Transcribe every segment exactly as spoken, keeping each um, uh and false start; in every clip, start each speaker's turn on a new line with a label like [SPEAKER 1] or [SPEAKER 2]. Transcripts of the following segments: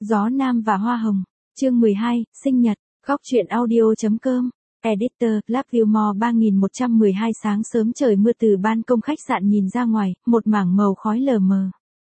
[SPEAKER 1] Gió Nam và Hoa Hồng. Chương mười hai, sinh nhật. Góc truyện audio.com. Editor, LoveyouMore ba nghìn một trăm mười hai. Sáng sớm trời mưa, từ ban công khách sạn nhìn ra ngoài, một mảng màu khói lờ mờ.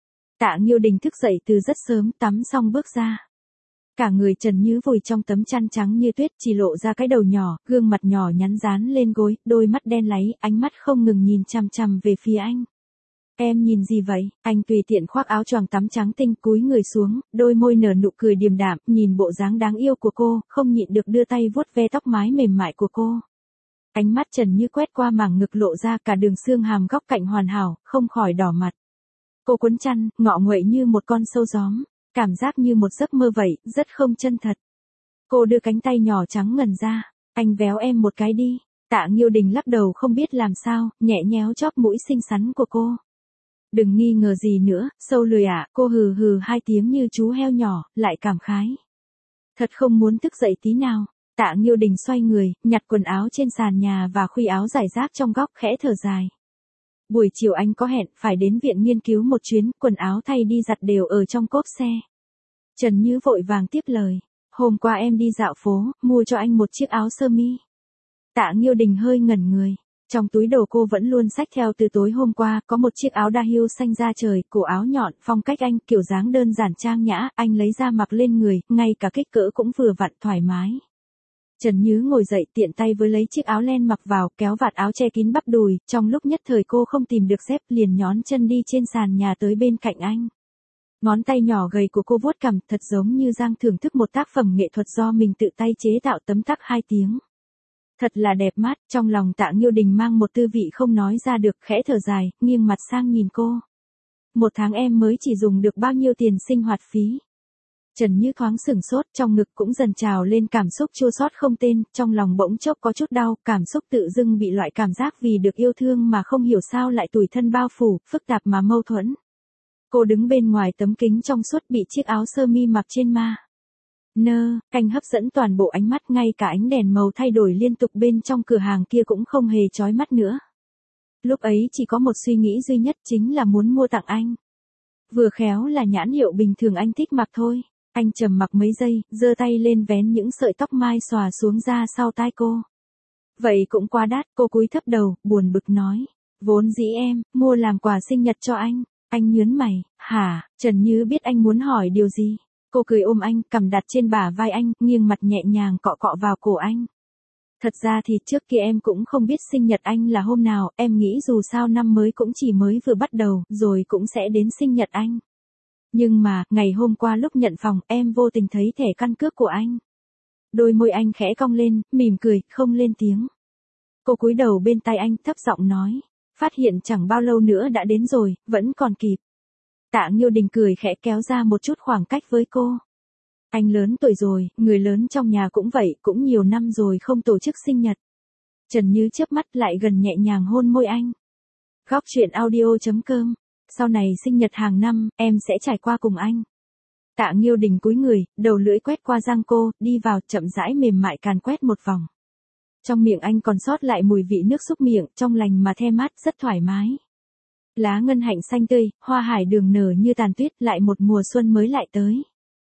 [SPEAKER 1] Tạ Nghiêu Đình thức dậy từ rất sớm, tắm xong bước ra. Cả người trần như vùi trong tấm chăn trắng như tuyết, chỉ lộ ra cái đầu nhỏ, gương mặt nhỏ nhắn dán lên gối, đôi mắt đen láy, ánh mắt không ngừng nhìn chằm chằm về phía anh. Em nhìn gì vậy? Anh tùy tiện khoác áo choàng tắm trắng tinh, cúi người xuống, đôi môi nở nụ cười điềm đạm, nhìn bộ dáng đáng yêu của cô, không nhịn được đưa tay vuốt ve tóc mái mềm mại của cô. Ánh mắt trần như quét qua mảng ngực lộ ra cả đường xương hàm góc cạnh hoàn hảo, không khỏi đỏ mặt. Cô cuốn chăn, ngọ nguậy như một con sâu gióm, cảm giác như một giấc mơ vậy, rất không chân thật. Cô đưa cánh tay nhỏ trắng ngần ra, anh véo em một cái đi. Tạ Nghiêu Đình lắc đầu không biết làm sao, nhẹ nhéo chóp mũi xinh xắn của cô. Đừng nghi ngờ gì nữa, sâu lười ạ, à, cô hừ hừ hai tiếng như chú heo nhỏ, lại cảm khái. Thật không muốn thức dậy tí nào. Tạ Nghiêu Đình xoay người, nhặt quần áo trên sàn nhà và khuy áo rải rác trong góc, khẽ thở dài. Buổi chiều anh có hẹn, phải đến viện nghiên cứu một chuyến, quần áo thay đi giặt đều ở trong cốp xe. Trần Như vội vàng tiếp lời. Hôm qua em đi dạo phố, mua cho anh một chiếc áo sơ mi. Tạ Nghiêu Đình hơi ngẩn người. Trong túi đồ cô vẫn luôn xách theo từ tối hôm qua, có một chiếc áo đa hưu xanh da trời, cổ áo nhọn, phong cách anh, kiểu dáng đơn giản trang nhã, anh lấy ra mặc lên người, ngay cả kích cỡ cũng vừa vặn thoải mái. Trần Như ngồi dậy, tiện tay với lấy chiếc áo len mặc vào, kéo vạt áo che kín bắp đùi, trong lúc nhất thời cô không tìm được dép, liền nhón chân đi trên sàn nhà tới bên cạnh anh. Ngón tay nhỏ gầy của cô vuốt cằm, thật giống như đang thưởng thức một tác phẩm nghệ thuật do mình tự tay chế tạo, tấm tắc hai tiếng. Thật là đẹp mắt, trong lòng Tạ Nghiêu Đình mang một tư vị không nói ra được, khẽ thở dài, nghiêng mặt sang nhìn cô. Một tháng em mới chỉ dùng được bao nhiêu tiền sinh hoạt phí? Trần Như thoáng sửng sốt, trong ngực cũng dần trào lên cảm xúc chua xót không tên, trong lòng bỗng chốc có chút đau, cảm xúc tự dưng bị loại cảm giác vì được yêu thương mà không hiểu sao lại tủi thân bao phủ, phức tạp mà mâu thuẫn. Cô đứng bên ngoài tấm kính trong suốt bị chiếc áo sơ mi mặc trên ma. Nơ, canh hấp dẫn toàn bộ ánh mắt, ngay cả ánh đèn màu thay đổi liên tục bên trong cửa hàng kia cũng không hề chói mắt nữa. Lúc ấy chỉ có một suy nghĩ duy nhất, chính là muốn mua tặng anh. Vừa khéo là nhãn hiệu bình thường anh thích mặc thôi. Anh trầm mặc mấy giây, giơ tay lên vén những sợi tóc mai xòa xuống ra sau tai cô. Vậy cũng quá đắt, cô cúi thấp đầu, buồn bực nói. Vốn dĩ em, mua làm quà sinh nhật cho anh. Anh nhớn mày, hả? Trần Như biết anh muốn hỏi điều gì. Cô cười ôm anh, cằm đặt trên bả vai anh, nghiêng mặt nhẹ nhàng cọ cọ vào cổ anh. Thật ra thì trước kia em cũng không biết sinh nhật anh là hôm nào, em nghĩ dù sao năm mới cũng chỉ mới vừa bắt đầu, rồi cũng sẽ đến sinh nhật anh. Nhưng mà, ngày hôm qua lúc nhận phòng, em vô tình thấy thẻ căn cước của anh. Đôi môi anh khẽ cong lên, mỉm cười, không lên tiếng. Cô cúi đầu bên tai anh, thấp giọng nói. Phát hiện chẳng bao lâu nữa đã đến rồi, vẫn còn kịp. Tạ Nghiêu Đình cười khẽ kéo ra một chút khoảng cách với cô. Anh lớn tuổi rồi, người lớn trong nhà cũng vậy, cũng nhiều năm rồi không tổ chức sinh nhật. Trần Như chớp mắt lại gần nhẹ nhàng hôn môi anh. Góc truyện audio.com. Sau này sinh nhật hàng năm, em sẽ trải qua cùng anh. Tạ Nghiêu Đình cúi người, đầu lưỡi quét qua răng cô, đi vào, chậm rãi mềm mại càn quét một vòng. Trong miệng anh còn sót lại mùi vị nước súc miệng, trong lành mà the mát, rất thoải mái. Lá ngân hạnh xanh tươi, hoa hải đường nở như tàn tuyết, lại một mùa xuân mới lại tới.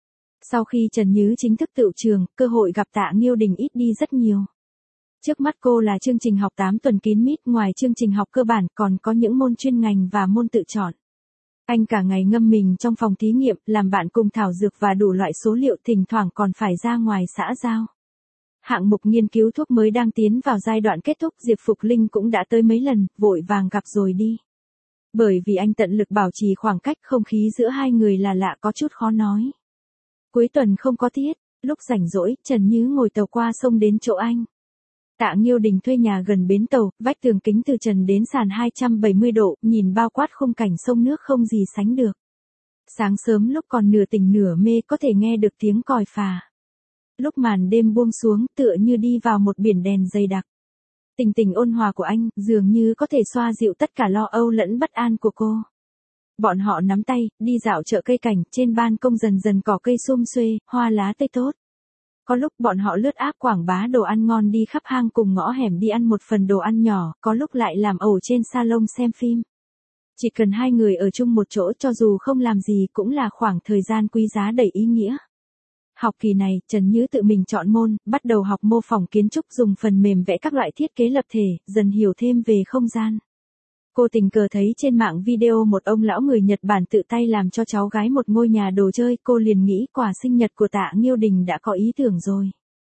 [SPEAKER 1] Sau khi Trần Như chính thức tựu trường, cơ hội gặp Tạ Nghiêu Đình ít đi rất nhiều. Trước mắt cô là chương trình học tám tuần kín mít, ngoài chương trình học cơ bản còn có những môn chuyên ngành và môn tự chọn. Anh cả ngày ngâm mình trong phòng thí nghiệm, làm bạn cùng thảo dược và đủ loại số liệu, thỉnh thoảng còn phải ra ngoài xã giao. Hạng mục nghiên cứu thuốc mới đang tiến vào giai đoạn kết thúc, Diệp Phục Linh cũng đã tới mấy lần, vội vàng gặp rồi đi. Bởi vì anh tận lực bảo trì khoảng cách, không khí giữa hai người là lạ có chút khó nói. Cuối tuần không có tiết, lúc rảnh rỗi, Trần Như ngồi tàu qua sông đến chỗ anh. Tạ Nghiêu Đình thuê nhà gần bến tàu, vách tường kính từ trần đến sàn hai trăm bảy mươi độ, nhìn bao quát khung cảnh sông nước không gì sánh được. Sáng sớm lúc còn nửa tỉnh nửa mê có thể nghe được tiếng còi phà. Lúc màn đêm buông xuống, tựa như đi vào một biển đèn dày đặc. Tình tình ôn hòa của anh, dường như có thể xoa dịu tất cả lo âu lẫn bất an của cô. Bọn họ nắm tay, đi dạo chợ cây cảnh, trên ban công dần dần cỏ cây sum xuê, hoa lá tươi tốt. Có lúc bọn họ lướt áp quảng bá đồ ăn ngon đi khắp hang cùng ngõ hẻm đi ăn một phần đồ ăn nhỏ, có lúc lại làm ẩu trên salon xem phim. Chỉ cần hai người ở chung một chỗ cho dù không làm gì cũng là khoảng thời gian quý giá đầy ý nghĩa. Học kỳ này, Trần Như tự mình chọn môn, bắt đầu học mô phỏng kiến trúc dùng phần mềm vẽ các loại thiết kế lập thể, dần hiểu thêm về không gian. Cô tình cờ thấy trên mạng video một ông lão người Nhật Bản tự tay làm cho cháu gái một ngôi nhà đồ chơi, cô liền nghĩ quà sinh nhật của Tạ Nghiêu Đình đã có ý tưởng rồi.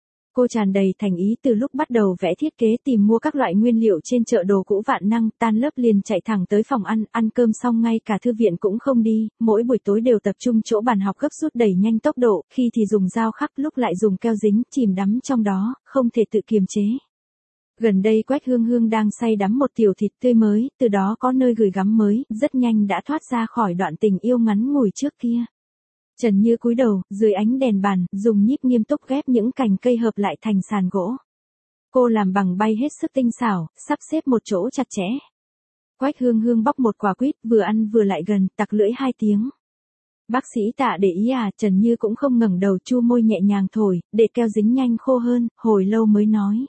[SPEAKER 1] Cô tràn đầy thành ý từ lúc bắt đầu vẽ thiết kế tìm mua các loại nguyên liệu trên chợ đồ cũ Vạn Năng, tan lớp liền chạy thẳng tới phòng ăn, ăn cơm xong ngay cả thư viện cũng không đi, mỗi buổi tối đều tập trung chỗ bàn học gấp rút đẩy nhanh tốc độ, khi thì dùng dao khắc lúc lại dùng keo dính, chìm đắm trong đó, không thể tự kiềm chế. Gần đây Quách Hương Hương đang say đắm một tiểu thịt tươi mới, từ đó có nơi gửi gắm mới, rất nhanh đã thoát ra khỏi đoạn tình yêu ngắn ngủi trước kia. Trần Như cúi đầu, dưới ánh đèn bàn, dùng nhíp nghiêm túc ghép những cành cây hợp lại thành sàn gỗ. Cô làm bằng bay hết sức tinh xảo, sắp xếp một chỗ chặt chẽ. Quách Hương Hương bóc một quả quýt, vừa ăn vừa lại gần, tặc lưỡi hai tiếng. Bác sĩ Tạ để ý à? Trần Như cũng không ngẩng đầu, chu môi nhẹ nhàng thổi, để keo dính nhanh khô hơn, hồi lâu mới nói.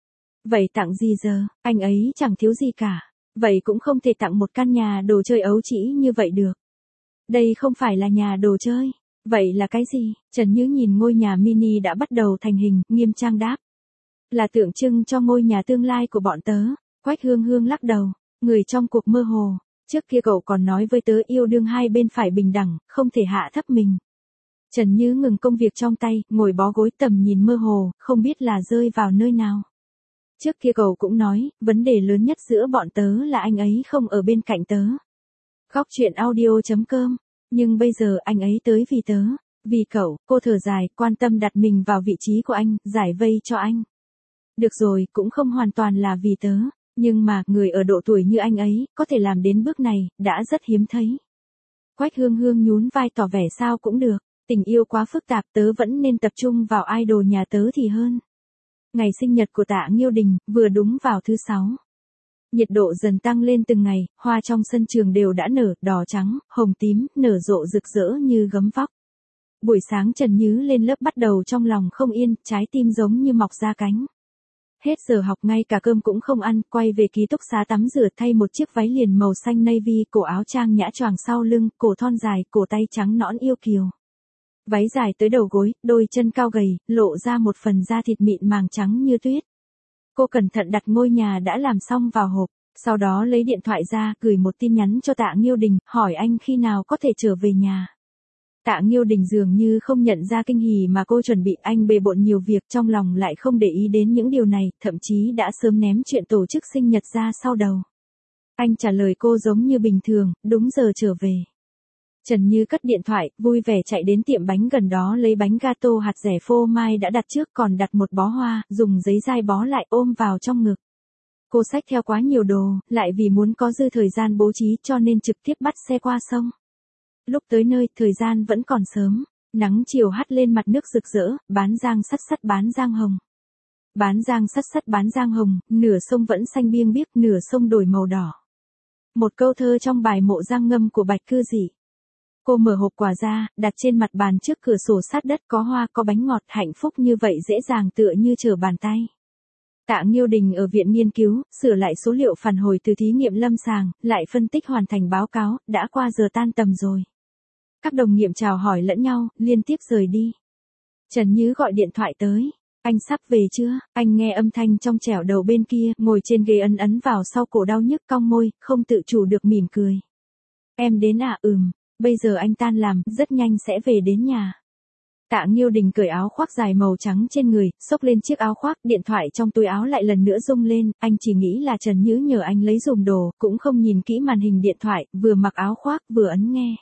[SPEAKER 1] Vậy tặng gì giờ, anh ấy chẳng thiếu gì cả. Vậy cũng không thể tặng một căn nhà đồ chơi ấu trĩ như vậy được. Đây không phải là nhà đồ chơi. Vậy là cái gì? Trần Như nhìn ngôi nhà mini đã bắt đầu thành hình, nghiêm trang đáp. Là tượng trưng cho ngôi nhà tương lai của bọn tớ. Quách Hương Hương lắc đầu, người trong cuộc mơ hồ. Trước kia cậu còn nói với tớ yêu đương hai bên phải bình đẳng, không thể hạ thấp mình. Trần Như ngừng công việc trong tay, ngồi bó gối tầm nhìn mơ hồ, không biết là rơi vào nơi nào. Trước kia cậu cũng nói, vấn đề lớn nhất giữa bọn tớ là anh ấy không ở bên cạnh tớ. Góc chuyện audio chấm com. Nhưng bây giờ anh ấy tới vì tớ, vì cậu, cô thở dài, quan tâm đặt mình vào vị trí của anh, giải vây cho anh. Được rồi, cũng không hoàn toàn là vì tớ, nhưng mà, người ở độ tuổi như anh ấy, có thể làm đến bước này, đã rất hiếm thấy. Quách Hương Hương nhún vai tỏ vẻ sao cũng được, tình yêu quá phức tạp, tớ vẫn nên tập trung vào idol nhà tớ thì hơn. Ngày sinh nhật của Tạ Nghiêu Đình, vừa đúng vào thứ sáu. Nhiệt độ dần tăng lên từng ngày, hoa trong sân trường đều đã nở, đỏ trắng, hồng tím, nở rộ rực rỡ như gấm vóc. Buổi sáng Trần Như lên lớp bắt đầu trong lòng không yên, trái tim giống như mọc ra cánh. Hết giờ học ngay cả cơm cũng không ăn, quay về ký túc xá tắm rửa thay một chiếc váy liền màu xanh navy, cổ áo trang nhã choàng sau lưng, cổ thon dài, cổ tay trắng nõn yêu kiều. Váy dài tới đầu gối, đôi chân cao gầy, lộ ra một phần da thịt mịn màng trắng như tuyết. Cô cẩn thận đặt ngôi nhà đã làm xong vào hộp, sau đó lấy điện thoại ra, gửi một tin nhắn cho Tạ Nghiêu Đình, hỏi anh khi nào có thể trở về nhà. Tạ Nghiêu Đình dường như không nhận ra kinh hỉ mà cô chuẩn bị, anh bề bộn nhiều việc, trong lòng lại không để ý đến những điều này, thậm chí đã sớm ném chuyện tổ chức sinh nhật ra sau đầu. Anh trả lời cô giống như bình thường, đúng giờ trở về. Trần Như cất điện thoại, vui vẻ chạy đến tiệm bánh gần đó lấy bánh gato hạt dẻ phô mai đã đặt trước, còn đặt một bó hoa, dùng giấy dai bó lại ôm vào trong ngực. Cô xách theo quá nhiều đồ, lại vì muốn có dư thời gian bố trí cho nên trực tiếp bắt xe qua sông. Lúc tới nơi, thời gian vẫn còn sớm, nắng chiều hắt lên mặt nước rực rỡ, bán giang sắt sắt bán giang hồng. Bán giang sắt sắt bán giang hồng, nửa sông vẫn xanh biêng biếc, nửa sông đổi màu đỏ. Một câu thơ trong bài Mộ Giang Ngâm của Bạch Cư Dị. Cô mở hộp quà ra, đặt trên mặt bàn trước cửa sổ sát đất, có hoa có bánh ngọt, hạnh phúc như vậy dễ dàng tựa như trở bàn tay. Tạ Nghiêu Đình ở viện nghiên cứu, sửa lại số liệu phản hồi từ thí nghiệm lâm sàng, lại phân tích hoàn thành báo cáo, đã qua giờ tan tầm rồi. Các đồng nghiệp chào hỏi lẫn nhau, liên tiếp rời đi. Trần Như gọi điện thoại tới. Anh sắp về chưa? Anh nghe âm thanh trong trẻo đầu bên kia, ngồi trên ghế ấn ấn vào sau cổ đau nhức, cong môi, không tự chủ được mỉm cười. Em đến à? Ừm. Bây giờ anh tan làm, rất nhanh sẽ về đến nhà. Tạ Nghiêu Đình cởi áo khoác dài màu trắng trên người, xốc lên chiếc áo khoác, điện thoại trong túi áo lại lần nữa rung lên, anh chỉ nghĩ là Trần Như nhờ anh lấy dùm đồ, cũng không nhìn kỹ màn hình điện thoại, vừa mặc áo khoác vừa ấn nghe.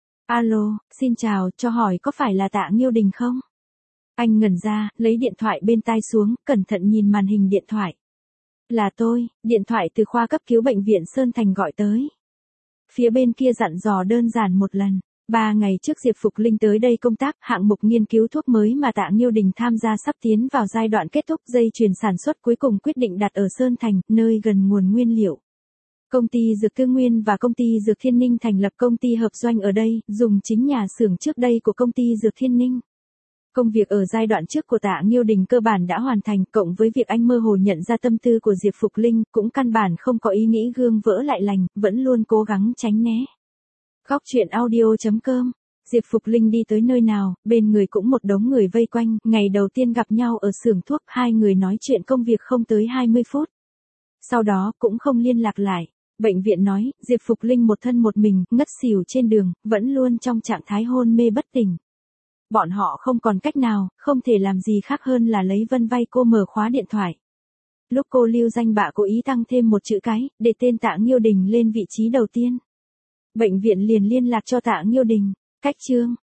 [SPEAKER 1] Alo, xin chào, cho hỏi có phải là Tạ Nghiêu Đình không? Anh ngẩn ra, lấy điện thoại bên tai xuống, cẩn thận nhìn màn hình điện thoại. Là tôi, điện thoại từ khoa cấp cứu bệnh viện Sơn Thành gọi tới. Phía bên kia dặn dò đơn giản một lần. Ba ngày trước Diệp Phục Linh tới đây công tác, hạng mục nghiên cứu thuốc mới mà Tạ Nghiêu Đình tham gia sắp tiến vào giai đoạn kết thúc, dây chuyền sản xuất cuối cùng quyết định đặt ở Sơn Thành, nơi gần nguồn nguyên liệu. Công ty Dược Tư Nguyên và công ty Dược Thiên Ninh thành lập công ty hợp doanh ở đây, dùng chính nhà xưởng trước đây của công ty Dược Thiên Ninh. Công việc ở giai đoạn trước của Tạ Nghiêu Đình cơ bản đã hoàn thành, cộng với việc anh mơ hồ nhận ra tâm tư của Diệp Phục Linh, cũng căn bản không có ý nghĩ gương vỡ lại lành, vẫn luôn cố gắng tránh né. Góc truyện audio chấm com. Diệp Phục Linh đi tới nơi nào, bên người cũng một đống người vây quanh, ngày đầu tiên gặp nhau ở xưởng thuốc, hai người nói chuyện công việc không tới hai mươi phút. Sau đó cũng không liên lạc lại. Bệnh viện nói, Diệp Phục Linh một thân một mình, ngất xỉu trên đường, vẫn luôn trong trạng thái hôn mê bất tỉnh. Bọn họ không còn cách nào, không thể làm gì khác hơn là lấy Vân vay cô mở khóa điện thoại. Lúc cô lưu danh bạ cố ý tăng thêm một chữ cái, để tên Tạ Nghiêu Đình lên vị trí đầu tiên. Bệnh viện liền liên lạc cho Tạ Nghiêu Đình. Cách chương